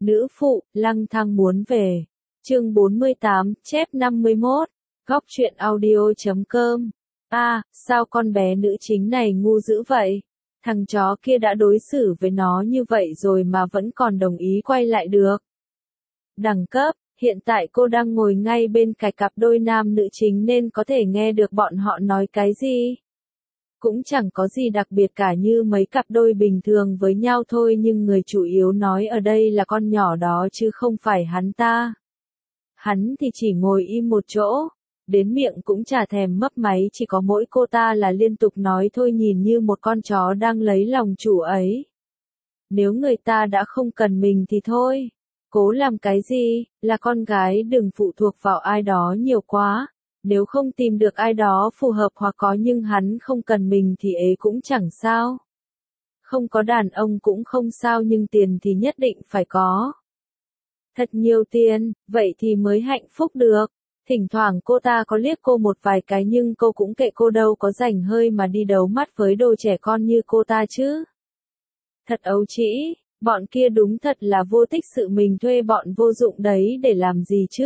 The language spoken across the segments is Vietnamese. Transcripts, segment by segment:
Nữ phụ, lăng thang muốn về. Chương 48, chép 51. Góc truyện audio.com. Sao con bé nữ chính này ngu dữ vậy? Thằng chó kia đã đối xử với nó như vậy rồi mà vẫn còn đồng ý quay lại được. Đẳng cấp, hiện tại cô đang ngồi ngay bên cạnh cặp đôi nam nữ chính nên có thể nghe được bọn họ nói cái gì. Cũng chẳng có gì đặc biệt cả, như mấy cặp đôi bình thường với nhau thôi, nhưng người chủ yếu nói ở đây là con nhỏ đó chứ không phải hắn ta. Hắn thì chỉ ngồi im một chỗ, đến miệng cũng chả thèm mấp máy, chỉ có mỗi cô ta là liên tục nói thôi, nhìn như một con chó đang lấy lòng chủ ấy. Nếu người ta đã không cần mình thì thôi, cố làm cái gì, là con gái đừng phụ thuộc vào ai đó nhiều quá. Nếu không tìm được ai đó phù hợp hoặc có nhưng hắn không cần mình thì ế cũng chẳng sao. Không có đàn ông cũng không sao, nhưng tiền thì nhất định phải có. Thật nhiều tiền, vậy thì mới hạnh phúc được. Thỉnh thoảng cô ta có liếc cô một vài cái nhưng cô cũng kệ, cô đâu có rảnh hơi mà đi đấu mắt với đồ trẻ con như cô ta chứ. Thật ấu trĩ, bọn kia đúng thật là vô tích sự, mình thuê bọn vô dụng đấy để làm gì chứ.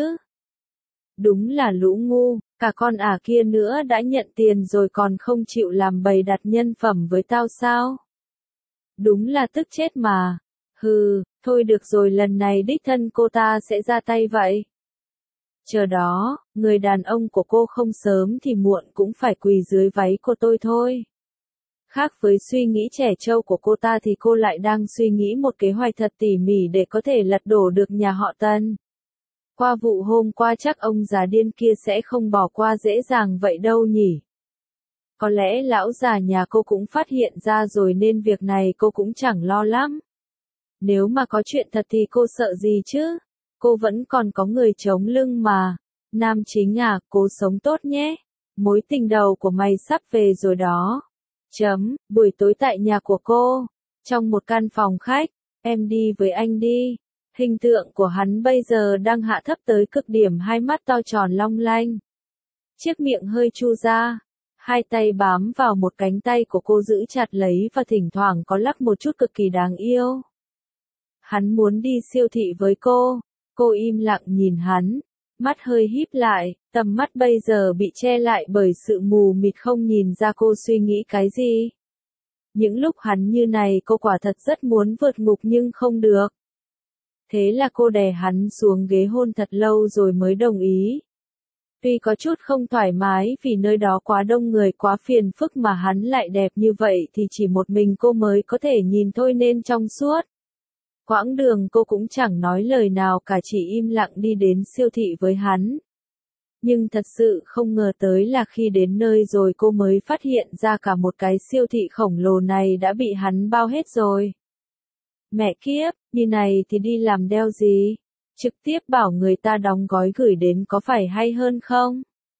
Đúng là lũ ngu, cả con kia nữa đã nhận tiền rồi còn không chịu làm bày đặt nhân phẩm với tao sao? Đúng là tức chết mà. Thôi được rồi, lần này đích thân cô ta sẽ ra tay vậy. Chờ đó, người đàn ông của cô không sớm thì muộn cũng phải quỳ dưới váy của tôi thôi. Khác với suy nghĩ trẻ trâu của cô ta thì cô lại đang suy nghĩ một kế hoạch thật tỉ mỉ để có thể lật đổ được nhà họ Tân. Qua vụ hôm qua chắc ông già điên kia sẽ không bỏ qua dễ dàng vậy đâu nhỉ. Có lẽ lão già nhà cô cũng phát hiện ra rồi nên việc này cô cũng chẳng lo lắm. Nếu mà có chuyện thật thì cô sợ gì chứ? Cô vẫn còn có người chống lưng mà. Nam chính cố sống tốt nhé. Mối tình đầu của mày sắp về rồi đó. Buổi tối tại nhà của cô. Trong một căn phòng khách, em đi với anh đi. Hình tượng của hắn bây giờ đang hạ thấp tới cực điểm, hai mắt to tròn long lanh. Chiếc miệng hơi chu ra. Hai tay bám vào một cánh tay của cô giữ chặt lấy và thỉnh thoảng có lắc một chút, cực kỳ đáng yêu. Hắn muốn đi siêu thị với cô im lặng nhìn hắn, mắt hơi híp lại, tầm mắt bây giờ bị che lại bởi sự mù mịt không nhìn ra cô suy nghĩ cái gì. Những lúc hắn như này cô quả thật rất muốn vượt ngục nhưng không được. Thế là cô đè hắn xuống ghế hôn thật lâu rồi mới đồng ý. Tuy có chút không thoải mái vì nơi đó quá đông người, quá phiền phức, mà hắn lại đẹp như vậy thì chỉ một mình cô mới có thể nhìn thôi nên trong suốt. Quãng đường cô cũng chẳng nói lời nào cả, chỉ im lặng đi đến siêu thị với hắn. Nhưng thật sự không ngờ tới là khi đến nơi rồi cô mới phát hiện ra cả một cái siêu thị khổng lồ này đã bị hắn bao hết rồi. Mẹ kiếp, như này thì đi làm đeo gì? Trực tiếp bảo người ta đóng gói gửi đến có phải hay hơn không?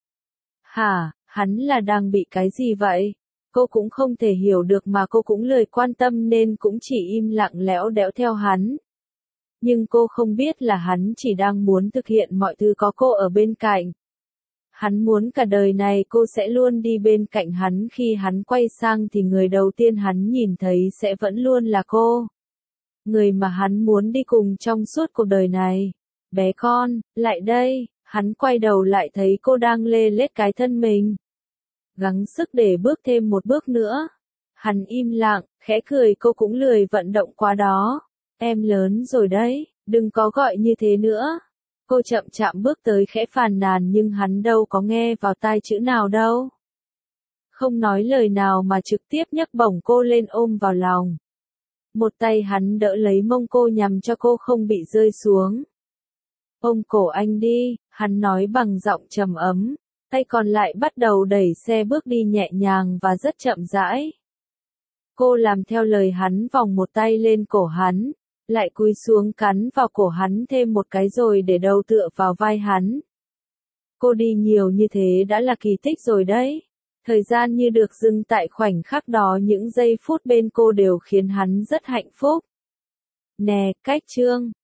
Hắn là đang bị cái gì vậy? Cô cũng không thể hiểu được mà cô cũng lười quan tâm nên cũng chỉ im lặng lẽo đẽo theo hắn. Nhưng cô không biết là hắn chỉ đang muốn thực hiện mọi thứ có cô ở bên cạnh. Hắn muốn cả đời này cô sẽ luôn đi bên cạnh hắn, khi hắn quay sang thì người đầu tiên hắn nhìn thấy sẽ vẫn luôn là cô. Người mà hắn muốn đi cùng trong suốt cuộc đời này. Bé con, lại đây, hắn quay đầu lại thấy cô đang lê lết cái thân mình. Gắng sức để bước thêm một bước nữa. Hắn im lặng, khẽ cười, cô cũng lười vận động quá đó. Em lớn rồi đấy, đừng có gọi như thế nữa. Cô chậm chạm bước tới khẽ phàn nàn nhưng hắn đâu có nghe vào tai chữ nào đâu. Không nói lời nào mà trực tiếp nhấc bổng cô lên ôm vào lòng. Một tay hắn đỡ lấy mông cô nhằm cho cô không bị rơi xuống. Ôm cổ anh đi, hắn nói bằng giọng trầm ấm. Tay còn lại bắt đầu đẩy xe bước đi nhẹ nhàng và rất chậm rãi. Cô làm theo lời hắn, vòng một tay lên cổ hắn, lại cúi xuống cắn vào cổ hắn thêm một cái rồi để đầu tựa vào vai hắn. Cô đi nhiều như thế đã là kỳ tích rồi đấy. Thời gian như được dừng tại khoảnh khắc đó, những giây phút bên cô đều khiến hắn rất hạnh phúc. Nè, cách chương.